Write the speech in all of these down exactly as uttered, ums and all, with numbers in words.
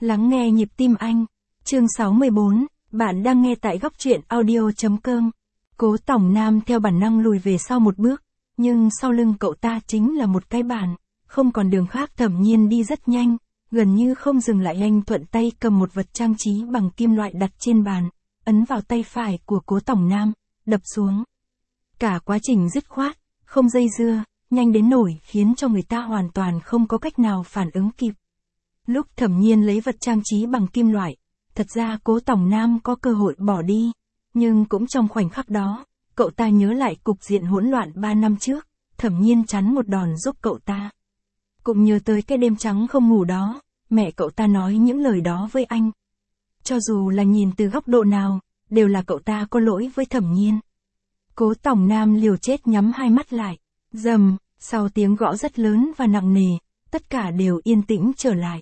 Lắng nghe nhịp tim anh. Chương sáu mươi bốn, bạn đang nghe tại góc truyện audio.com. Cố Tòng Nam theo bản năng lùi về sau một bước, nhưng sau lưng cậu ta chính là một cái bàn, không còn đường khác. Thẩm Nhiên đi rất nhanh, gần như không dừng lại. Anh thuận tay cầm một vật trang trí bằng kim loại đặt trên bàn, ấn vào tay phải của Cố Tòng Nam, đập xuống. Cả quá trình dứt khoát, không dây dưa, nhanh đến nỗi khiến cho người ta hoàn toàn không có cách nào phản ứng kịp. Lúc Thẩm Nhiên lấy vật trang trí bằng kim loại, thật ra Cố Tòng Nam có cơ hội bỏ đi, nhưng cũng trong khoảnh khắc đó, cậu ta nhớ lại cục diện hỗn loạn ba năm trước, Thẩm Nhiên chắn một đòn giúp cậu ta. Cũng nhớ tới cái đêm trắng không ngủ đó, mẹ cậu ta nói những lời đó với anh. Cho dù là nhìn từ góc độ nào, đều là cậu ta có lỗi với Thẩm Nhiên. Cố Tòng Nam liều chết nhắm hai mắt lại, rầm, sau tiếng gõ rất lớn và nặng nề, tất cả đều yên tĩnh trở lại.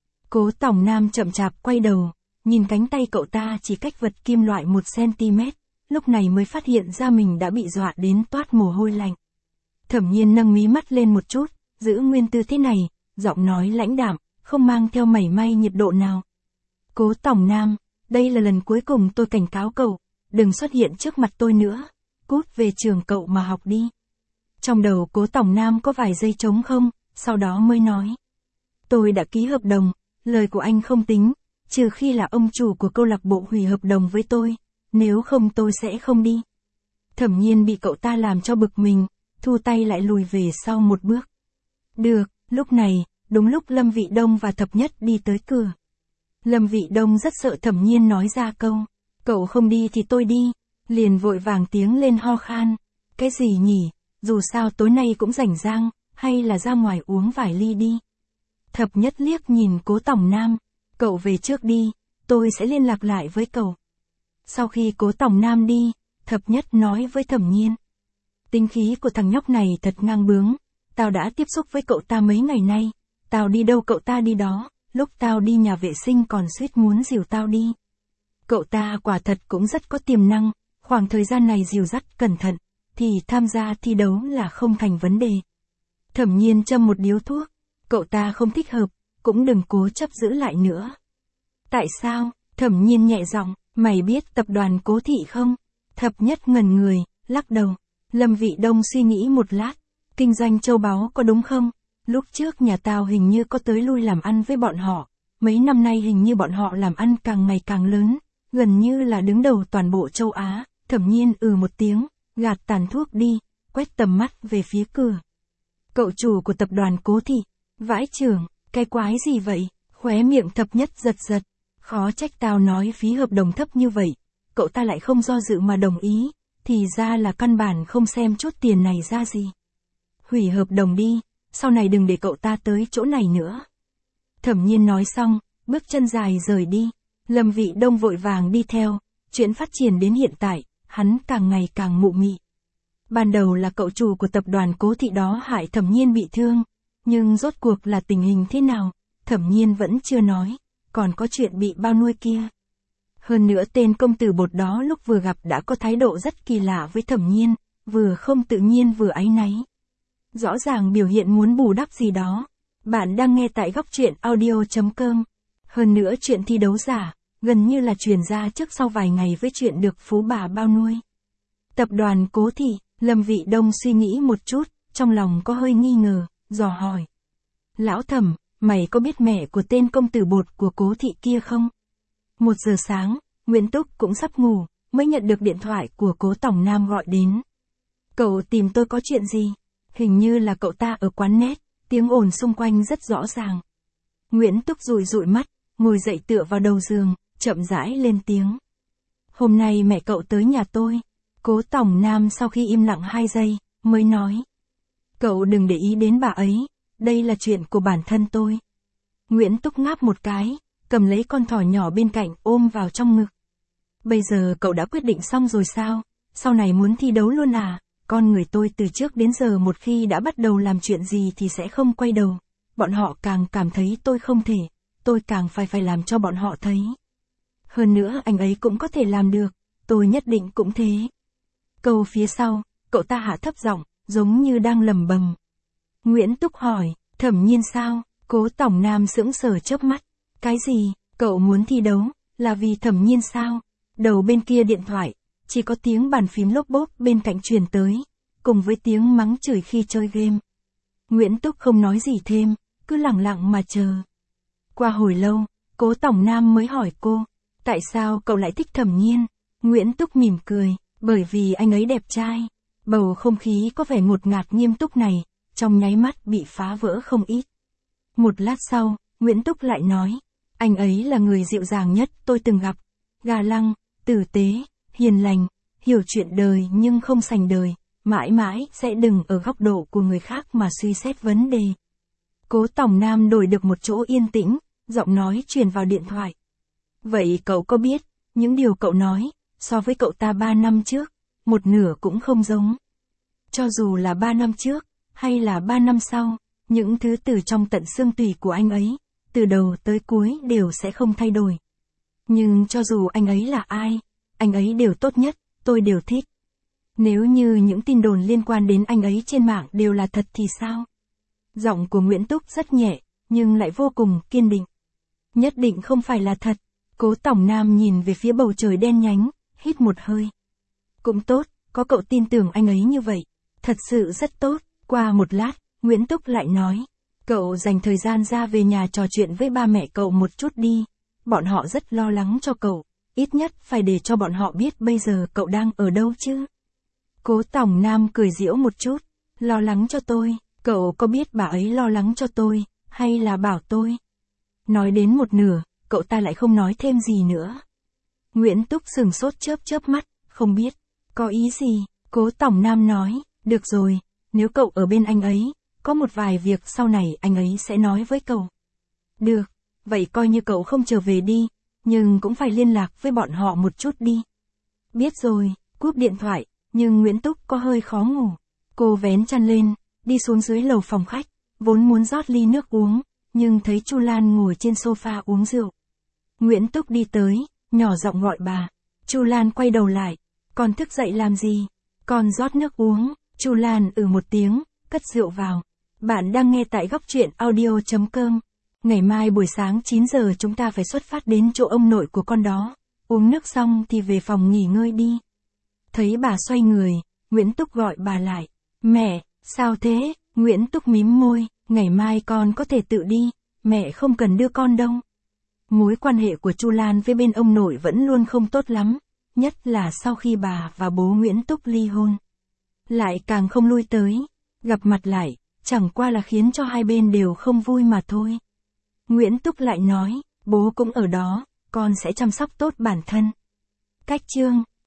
Cố Tòng Nam chậm chạp quay đầu, nhìn cánh tay cậu ta chỉ cách vật kim loại một xăng-ti-mét, lúc này mới phát hiện ra mình đã bị dọa đến toát mồ hôi lạnh. Thẩm Nhiên nâng mí mắt lên một chút, giữ nguyên tư thế này, giọng nói lãnh đạm, không mang theo mảy may nhiệt độ nào. Cố Tòng Nam, đây là lần cuối cùng tôi cảnh cáo cậu, đừng xuất hiện trước mặt tôi nữa, cút về trường cậu mà học đi. Trong đầu Cố Tòng Nam có vài giây trống không, sau đó mới nói. Tôi đã ký hợp đồng, lời của anh không tính, trừ khi là ông chủ của câu lạc bộ hủy hợp đồng với tôi, nếu không tôi sẽ không đi. Thẩm Nhiên bị cậu ta làm cho bực mình, thu tay lại lùi về sau một bước. Được, lúc này, đúng lúc Lâm Vị Đông và Thập Nhất đi tới cửa. Lâm Vị Đông rất sợ Thẩm Nhiên nói ra câu, cậu không đi thì tôi đi, liền vội vàng tiếng lên ho khan. Cái gì nhỉ, dù sao tối nay cũng rảnh rang, hay là ra ngoài uống vài ly đi. Thập Nhất liếc nhìn Cố Tòng Nam, cậu về trước đi, tôi sẽ liên lạc lại với cậu. Sau khi Cố Tòng Nam đi, Thập Nhất nói với Thẩm Nhiên. Tính khí của thằng nhóc này thật ngang bướng, tao đã tiếp xúc với cậu ta mấy ngày nay, tao đi đâu cậu ta đi đó, lúc tao đi nhà vệ sinh còn suýt muốn dìu tao đi. Cậu ta quả thật cũng rất có tiềm năng, khoảng thời gian này dìu dắt cẩn thận, thì tham gia thi đấu là không thành vấn đề. Thẩm Nhiên châm một điếu thuốc, cậu ta không thích hợp, cũng đừng cố chấp giữ lại nữa. Tại sao? Thẩm Nhiên nhẹ giọng, mày biết tập đoàn Cố Thị không? Thập Nhất ngẩn người, lắc đầu. Lâm Vị Đông suy nghĩ một lát, kinh doanh châu báu có đúng không? Lúc trước nhà tao hình như có tới lui làm ăn với bọn họ, mấy năm nay hình như bọn họ làm ăn càng ngày càng lớn, gần như là đứng đầu toàn bộ châu Á. Thẩm Nhiên ừ một tiếng, gạt tàn thuốc đi, quét tầm mắt về phía cửa. Cậu chủ của tập đoàn Cố Thị, vãi chưởng, cái quái gì vậy? Khóe miệng Thập Nhất giật giật, khó trách tao nói phí hợp đồng thấp như vậy, cậu ta lại không do dự mà đồng ý, thì ra là căn bản không xem chút tiền này ra gì. Hủy hợp đồng đi, sau này đừng để cậu ta tới chỗ này nữa. Thẩm Nhiên nói xong, bước chân dài rời đi, Lâm Vị Đông vội vàng đi theo, chuyện phát triển đến hiện tại, hắn càng ngày càng mụ mị. Ban đầu là cậu chủ của tập đoàn Cố Thị đó hại Thẩm Nhiên bị thương, nhưng rốt cuộc là tình hình thế nào, Thẩm Nhiên vẫn chưa nói, còn có chuyện bị bao nuôi kia. Hơn nữa tên công tử bột đó lúc vừa gặp đã có thái độ rất kỳ lạ với Thẩm Nhiên, vừa không tự nhiên vừa áy náy. Rõ ràng biểu hiện muốn bù đắp gì đó. Bạn đang nghe tại góc truyện audio.com. Hơn nữa chuyện thi đấu giả, gần như là truyền ra trước sau vài ngày với chuyện được phú bà bao nuôi. Tập đoàn Cố Thị, Lâm Vị Đông suy nghĩ một chút, trong lòng có hơi nghi ngờ, dò hỏi. Lão Thẩm, mày có biết mẹ của tên công tử bột của Cố Thị kia không? Một giờ sáng, Nguyễn Túc cũng sắp ngủ, mới nhận được điện thoại của Cố Tòng Nam gọi đến. Cậu tìm tôi có chuyện gì? Hình như là cậu ta ở quán net, tiếng ồn xung quanh rất rõ ràng. Nguyễn Túc dụi dụi mắt, ngồi dậy tựa vào đầu giường, chậm rãi lên tiếng. Hôm nay mẹ cậu tới nhà tôi. Cố Tòng Nam sau khi im lặng hai giây, mới nói. Cậu đừng để ý đến bà ấy, đây là chuyện của bản thân tôi. Nguyễn Túc ngáp một cái, cầm lấy con thỏ nhỏ bên cạnh ôm vào trong ngực. Bây giờ cậu đã quyết định xong rồi sao? Sau này muốn thi đấu luôn à? Con người tôi từ trước đến giờ một khi đã bắt đầu làm chuyện gì thì sẽ không quay đầu. Bọn họ càng cảm thấy tôi không thể, tôi càng phải phải làm cho bọn họ thấy. Hơn nữa anh ấy cũng có thể làm được, tôi nhất định cũng thế. Câu phía sau, cậu ta hạ thấp giọng, giống như đang lầm bầm. Nguyễn Túc hỏi, Thẩm Nhiên sao? Cố Tòng Nam sững sờ chớp mắt. Cái gì, cậu muốn thi đấu, là vì Thẩm Nhiên sao? Đầu bên kia điện thoại, chỉ có tiếng bàn phím lốp bốp bên cạnh truyền tới, cùng với tiếng mắng chửi khi chơi game. Nguyễn Túc không nói gì thêm, cứ lặng lặng mà chờ. Qua hồi lâu, Cố Tổng Nam mới hỏi cô, tại sao cậu lại thích Thẩm Nhiên? Nguyễn Túc mỉm cười, bởi vì anh ấy đẹp trai. Bầu không khí có vẻ ngột ngạt nghiêm túc này, trong nháy mắt bị phá vỡ không ít. Một lát sau, Nguyễn Túc lại nói, anh ấy là người dịu dàng nhất tôi từng gặp. Ga lăng, tử tế, hiền lành, hiểu chuyện đời nhưng không sành đời, mãi mãi sẽ đừng ở góc độ của người khác mà suy xét vấn đề. Cố Tổng Nam đổi được một chỗ yên tĩnh, giọng nói truyền vào điện thoại. Vậy cậu có biết, những điều cậu nói, so với cậu ta ba năm trước, một nửa cũng không giống. Cho dù là ba năm trước, hay là ba năm sau, những thứ từ trong tận xương tủy của anh ấy, từ đầu tới cuối đều sẽ không thay đổi. Nhưng cho dù anh ấy là ai, anh ấy đều tốt nhất, tôi đều thích. Nếu như những tin đồn liên quan đến anh ấy trên mạng đều là thật thì sao? Giọng của Nguyễn Túc rất nhẹ, nhưng lại vô cùng kiên định. Nhất định không phải là thật. Cố Tổng Nam nhìn về phía bầu trời đen nhánh, hít một hơi. Cũng tốt, có cậu tin tưởng anh ấy như vậy. Thật sự rất tốt. Qua một lát, Nguyễn Túc lại nói. Cậu dành thời gian ra về nhà trò chuyện với ba mẹ cậu một chút đi. Bọn họ rất lo lắng cho cậu. Ít nhất phải để cho bọn họ biết bây giờ cậu đang ở đâu chứ. Cố Tổng Nam cười giễu một chút. Lo lắng cho tôi. Cậu có biết bà ấy lo lắng cho tôi, hay là bảo tôi? Nói đến một nửa, cậu ta lại không nói thêm gì nữa. Nguyễn Túc sừng sốt chớp chớp mắt, không biết. Có ý gì? Cố Tổng Nam nói, được rồi, nếu cậu ở bên anh ấy, có một vài việc sau này anh ấy sẽ nói với cậu. Được, vậy coi như cậu không trở về đi, nhưng cũng phải liên lạc với bọn họ một chút đi. Biết rồi, cúp điện thoại, nhưng Nguyễn Túc có hơi khó ngủ. Cô vén chăn lên, đi xuống dưới lầu phòng khách, vốn muốn rót ly nước uống, nhưng thấy Chu Lan ngồi trên sofa uống rượu. Nguyễn Túc đi tới, nhỏ giọng gọi bà. Chu Lan quay đầu lại, con thức dậy làm gì? Con rót nước uống. Chu Lan ừ một tiếng, cất rượu vào. Bạn đang nghe tại góc truyện audio chấm com. Ngày mai buổi sáng chín giờ chúng ta phải xuất phát đến chỗ ông nội của con đó. Uống nước xong thì về phòng nghỉ ngơi đi. Thấy bà xoay người, Nguyễn Túc gọi bà lại. Mẹ, sao thế? Nguyễn Túc mím môi, ngày mai con có thể tự đi, mẹ không cần đưa con đâu. Mối quan hệ của Chu Lan với bên ông nội vẫn luôn không tốt lắm, nhất là sau khi bà và bố Nguyễn Túc ly hôn. Lại càng không lui tới, gặp mặt lại, chẳng qua là khiến cho hai bên đều không vui mà thôi. Nguyễn Túc lại nói, bố cũng ở đó, con sẽ chăm sóc tốt bản thân. Cách chương